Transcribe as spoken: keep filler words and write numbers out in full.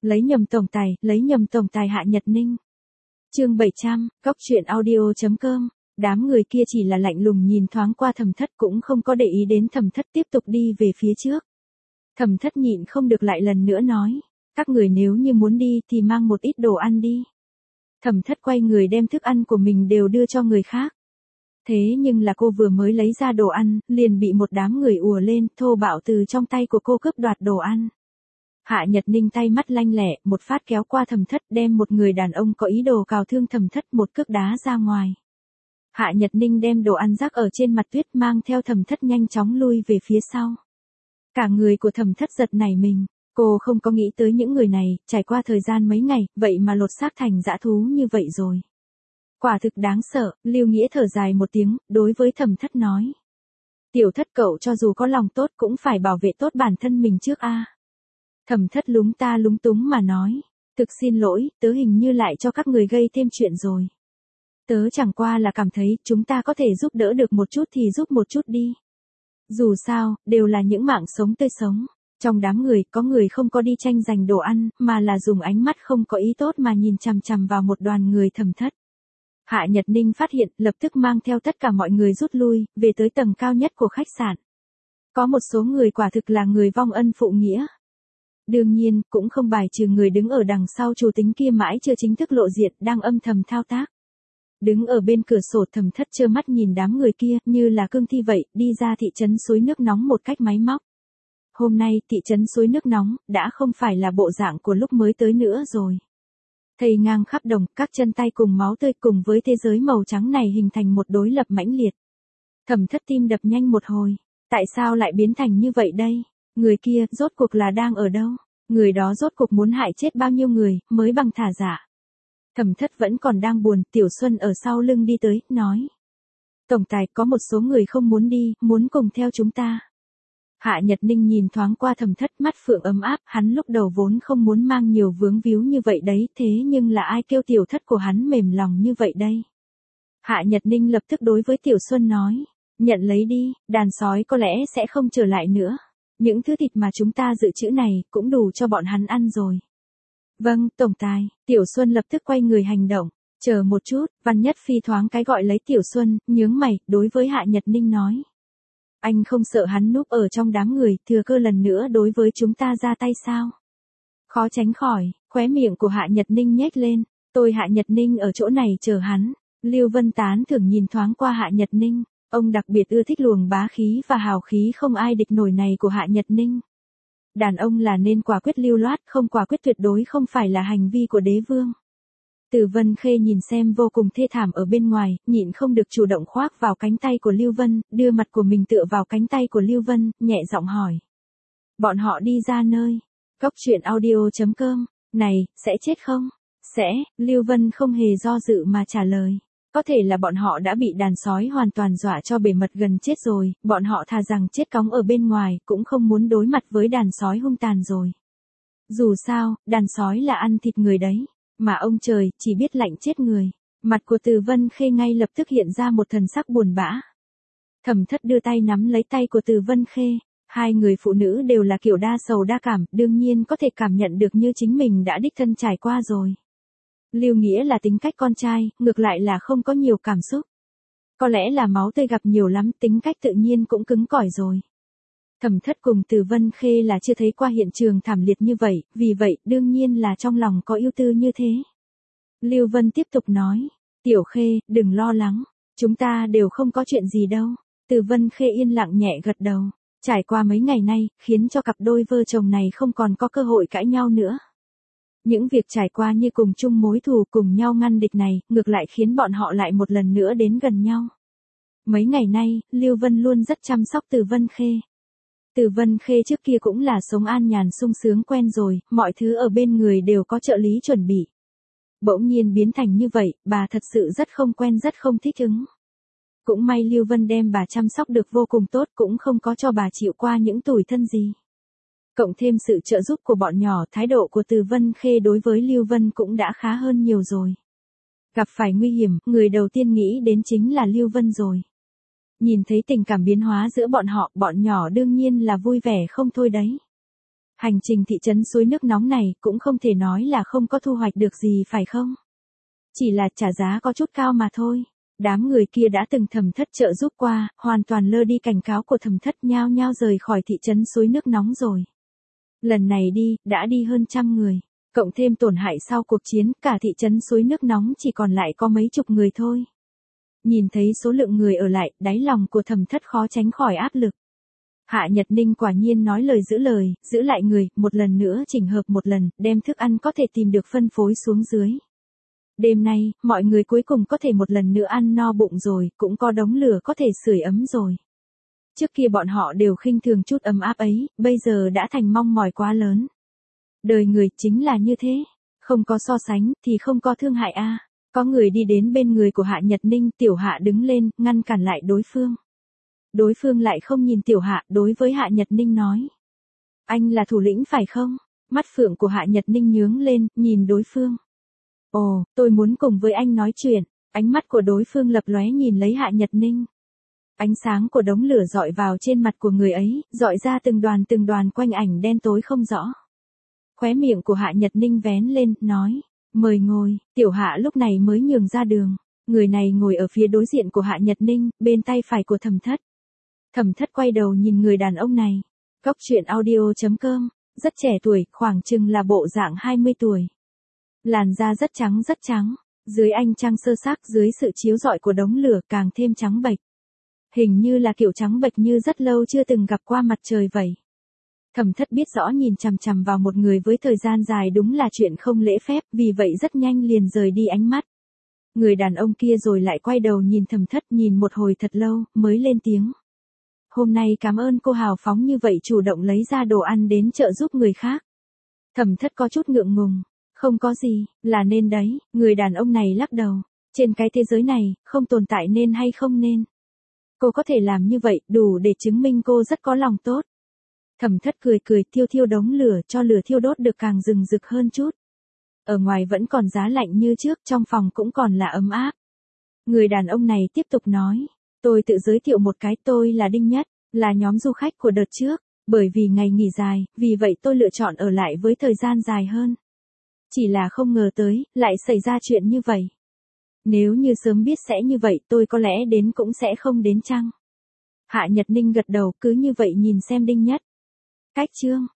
Lấy nhầm tổng tài, lấy nhầm tổng tài Hạ Nhật Ninh. Chương bảy trăm, cóc truyện audio chấm com. Đám người kia chỉ là lạnh lùng nhìn thoáng qua Thẩm Thất cũng không có để ý đến Thẩm Thất tiếp tục đi về phía trước. Thẩm Thất nhịn không được lại lần nữa nói, các người nếu như muốn đi thì mang một ít đồ ăn đi. Thẩm Thất quay người đem thức ăn của mình đều đưa cho người khác. Thế nhưng là cô vừa mới lấy ra đồ ăn, liền bị một đám người ùa lên, thô bạo từ trong tay của cô cướp đoạt đồ ăn. Hạ Nhật Ninh tay mắt lanh lẹ, một phát kéo qua Thẩm Thất đem một người đàn ông có ý đồ cào thương Thẩm Thất một cước đá ra ngoài. Hạ Nhật Ninh đem đồ ăn rắc ở trên mặt tuyết mang theo Thẩm Thất nhanh chóng lui về phía sau. Cả người của Thẩm Thất giật nảy mình, cô không có nghĩ tới những người này, trải qua thời gian mấy ngày, vậy mà lột xác thành dã thú như vậy rồi. Quả thực đáng sợ, Lưu Nghĩa thở dài một tiếng, đối với Thẩm Thất nói. Tiểu Thất cậu cho dù có lòng tốt cũng phải bảo vệ tốt bản thân mình trước a. Thẩm Thất lúng ta lúng túng mà nói, thực xin lỗi, tớ hình như lại cho các người gây thêm chuyện rồi. Tớ chẳng qua là cảm thấy chúng ta có thể giúp đỡ được một chút thì giúp một chút đi. Dù sao, đều là những mạng sống tươi sống. Trong đám người có người không có đi tranh giành đồ ăn, mà là dùng ánh mắt không có ý tốt mà nhìn chằm chằm vào một đoàn người Thẩm Thất. Hạ Nhật Ninh phát hiện, lập tức mang theo tất cả mọi người rút lui, về tới tầng cao nhất của khách sạn. Có một số người quả thực là người vong ân phụ nghĩa. Đương nhiên, cũng không bài trừ người đứng ở đằng sau chủ tính kia mãi chưa chính thức lộ diện, đang âm thầm thao tác. Đứng ở bên cửa sổ Thẩm Thất trơ mắt nhìn đám người kia, như là cương thi vậy, đi ra thị trấn suối nước nóng một cách máy móc. Hôm nay, thị trấn suối nước nóng, đã không phải là bộ dạng của lúc mới tới nữa rồi. Thây ngang khắp đồng, các chân tay cùng máu tươi cùng với thế giới màu trắng này hình thành một đối lập mãnh liệt. Thẩm Thất tim đập nhanh một hồi. Tại sao lại biến thành như vậy đây? Người kia, rốt cuộc là đang ở đâu? Người đó rốt cuộc muốn hại chết bao nhiêu người, mới bằng thả giả? Thẩm Thất vẫn còn đang buồn, Tiểu Xuân ở sau lưng đi tới, nói. Tổng tài, có một số người không muốn đi, muốn cùng theo chúng ta. Hạ Nhật Ninh nhìn thoáng qua Thẩm Thất, mắt phượng ấm áp, hắn lúc đầu vốn không muốn mang nhiều vướng víu như vậy đấy, thế nhưng là ai kêu Tiểu Thất của hắn mềm lòng như vậy đây? Hạ Nhật Ninh lập tức đối với Tiểu Xuân nói, nhận lấy đi, đàn sói có lẽ sẽ không trở lại nữa. Những thứ thịt mà chúng ta dự trữ này, cũng đủ cho bọn hắn ăn rồi. Vâng, tổng tài, Tiểu Xuân lập tức quay người hành động. Chờ một chút, Văn Nhất Phi thoáng cái gọi lấy Tiểu Xuân, nhướng mày, đối với Hạ Nhật Ninh nói. Anh không sợ hắn núp ở trong đám người, thừa cơ lần nữa đối với chúng ta ra tay sao? Khó tránh khỏi, khóe miệng của Hạ Nhật Ninh nhếch lên, tôi Hạ Nhật Ninh ở chỗ này chờ hắn. Lưu Vân Tán thưởng nhìn thoáng qua Hạ Nhật Ninh, ông đặc biệt ưa thích luồng bá khí và hào khí không ai địch nổi này của Hạ Nhật Ninh. Đàn ông là nên quả quyết lưu loát, không quả quyết tuyệt đối không phải là hành vi của đế vương. Từ Vân Khê nhìn xem vô cùng thê thảm ở bên ngoài, nhịn không được chủ động khoác vào cánh tay của Lưu Vân, đưa mặt của mình tựa vào cánh tay của Lưu Vân, nhẹ giọng hỏi. Bọn họ đi ra nơi. Cóc truyện audio chấm com. Này, sẽ chết không? Sẽ, Lưu Vân không hề do dự mà trả lời. Có thể là bọn họ đã bị đàn sói hoàn toàn dọa cho bề mật gần chết rồi, bọn họ thà rằng chết cóng ở bên ngoài, cũng không muốn đối mặt với đàn sói hung tàn rồi. Dù sao, đàn sói là ăn thịt người đấy. Mà ông trời, chỉ biết lạnh chết người. Mặt của Từ Vân Khê ngay lập tức hiện ra một thần sắc buồn bã. Thẩm Thất đưa tay nắm lấy tay của Từ Vân Khê. Hai người phụ nữ đều là kiểu đa sầu đa cảm, đương nhiên có thể cảm nhận được như chính mình đã đích thân trải qua rồi. Lưu Nghĩa là tính cách con trai, ngược lại là không có nhiều cảm xúc. Có lẽ là máu tươi gặp nhiều lắm, tính cách tự nhiên cũng cứng cỏi rồi. Thẩm Thất cùng Từ Vân Khê là chưa thấy qua hiện trường thảm liệt như vậy, vì vậy, đương nhiên là trong lòng có ưu tư như thế. Lưu Vân tiếp tục nói, Tiểu Khê, đừng lo lắng, chúng ta đều không có chuyện gì đâu. Từ Vân Khê yên lặng nhẹ gật đầu, trải qua mấy ngày nay, khiến cho cặp đôi vợ chồng này không còn có cơ hội cãi nhau nữa. Những việc trải qua như cùng chung mối thù cùng nhau ngăn địch này, ngược lại khiến bọn họ lại một lần nữa đến gần nhau. Mấy ngày nay, Lưu Vân luôn rất chăm sóc Từ Vân Khê. Từ Vân Khê trước kia cũng là sống an nhàn sung sướng quen rồi, mọi thứ ở bên người đều có trợ lý chuẩn bị. Bỗng nhiên biến thành như vậy, bà thật sự rất không quen rất không thích ứng. Cũng may Lưu Vân đem bà chăm sóc được vô cùng tốt, cũng không có cho bà chịu qua những tủi thân gì. Cộng thêm sự trợ giúp của bọn nhỏ, thái độ của Từ Vân Khê đối với Lưu Vân cũng đã khá hơn nhiều rồi. Gặp phải nguy hiểm, người đầu tiên nghĩ đến chính là Lưu Vân rồi. Nhìn thấy tình cảm biến hóa giữa bọn họ, bọn nhỏ đương nhiên là vui vẻ không thôi đấy. Hành trình thị trấn suối nước nóng này cũng không thể nói là không có thu hoạch được gì phải không? Chỉ là trả giá có chút cao mà thôi. Đám người kia đã từng Thẩm Thất trợ giúp qua, hoàn toàn lơ đi cảnh cáo của Thẩm Thất, nhao nhao rời khỏi thị trấn suối nước nóng rồi. Lần này đi, đã đi hơn trăm người. Cộng thêm tổn hại sau cuộc chiến, cả thị trấn suối nước nóng chỉ còn lại có mấy chục người thôi. Nhìn thấy số lượng người ở lại, đáy lòng của Thẩm Thất khó tránh khỏi áp lực. Hạ Nhật Ninh quả nhiên nói lời giữ lời, giữ lại người, một lần nữa chỉnh hợp một lần, đem thức ăn có thể tìm được phân phối xuống dưới. Đêm nay, mọi người cuối cùng có thể một lần nữa ăn no bụng rồi, cũng có đống lửa có thể sưởi ấm rồi. Trước kia bọn họ đều khinh thường chút ấm áp ấy, bây giờ đã thành mong mỏi quá lớn. Đời người chính là như thế, không có so sánh thì không có thương hại a. Có người đi đến bên người của Hạ Nhật Ninh, Tiểu Hạ đứng lên, ngăn cản lại đối phương. Đối phương lại không nhìn Tiểu Hạ, đối với Hạ Nhật Ninh nói. Anh là thủ lĩnh phải không? Mắt phượng của Hạ Nhật Ninh nhướng lên, nhìn đối phương. Ồ, tôi muốn cùng với anh nói chuyện. Ánh mắt của đối phương lập lóe nhìn lấy Hạ Nhật Ninh. Ánh sáng của đống lửa dọi vào trên mặt của người ấy, dọi ra từng đoàn từng đoàn quanh ảnh đen tối không rõ. Khóe miệng của Hạ Nhật Ninh vén lên, nói, mời ngồi. Tiểu Hạ lúc này mới nhường ra đường. Người này ngồi ở phía đối diện của Hạ Nhật Ninh, bên tay phải của Thẩm Thất. Thẩm Thất quay đầu nhìn người đàn ông này. Cóc truyện audio chấm com, rất trẻ tuổi, khoảng chừng là bộ dạng hai mươi tuổi. Làn da rất trắng rất trắng, dưới ánh trăng sơ xác, dưới sự chiếu rọi của đống lửa càng thêm trắng bệch. Hình như là kiểu trắng bệch như rất lâu chưa từng gặp qua mặt trời vậy. Thẩm Thất biết rõ nhìn chằm chằm vào một người với thời gian dài đúng là chuyện không lễ phép, vì vậy rất nhanh liền rời đi ánh mắt. Người đàn ông kia rồi lại quay đầu nhìn Thẩm Thất, nhìn một hồi thật lâu, mới lên tiếng. Hôm nay cảm ơn cô hào phóng như vậy, chủ động lấy ra đồ ăn đến trợ giúp người khác. Thẩm Thất có chút ngượng ngùng. Không có gì, là nên đấy. Người đàn ông này lắc đầu. Trên cái thế giới này, không tồn tại nên hay không nên. Cô có thể làm như vậy, đủ để chứng minh cô rất có lòng tốt. Thẩm Thất cười cười, thiêu thiêu đống lửa, cho lửa thiêu đốt được càng rừng rực hơn chút. Ở ngoài vẫn còn giá lạnh như trước, trong phòng cũng còn là ấm áp. Người đàn ông này tiếp tục nói. Tôi tự giới thiệu một cái, tôi là Đinh Nhất, là nhóm du khách của đợt trước. Bởi vì ngày nghỉ dài, vì vậy tôi lựa chọn ở lại với thời gian dài hơn. Chỉ là không ngờ tới, lại xảy ra chuyện như vậy. Nếu như sớm biết sẽ như vậy, tôi có lẽ đến cũng sẽ không đến chăng? Hạ Nhật Ninh gật đầu, cứ như vậy nhìn xem Đinh Nhất. Cách chương.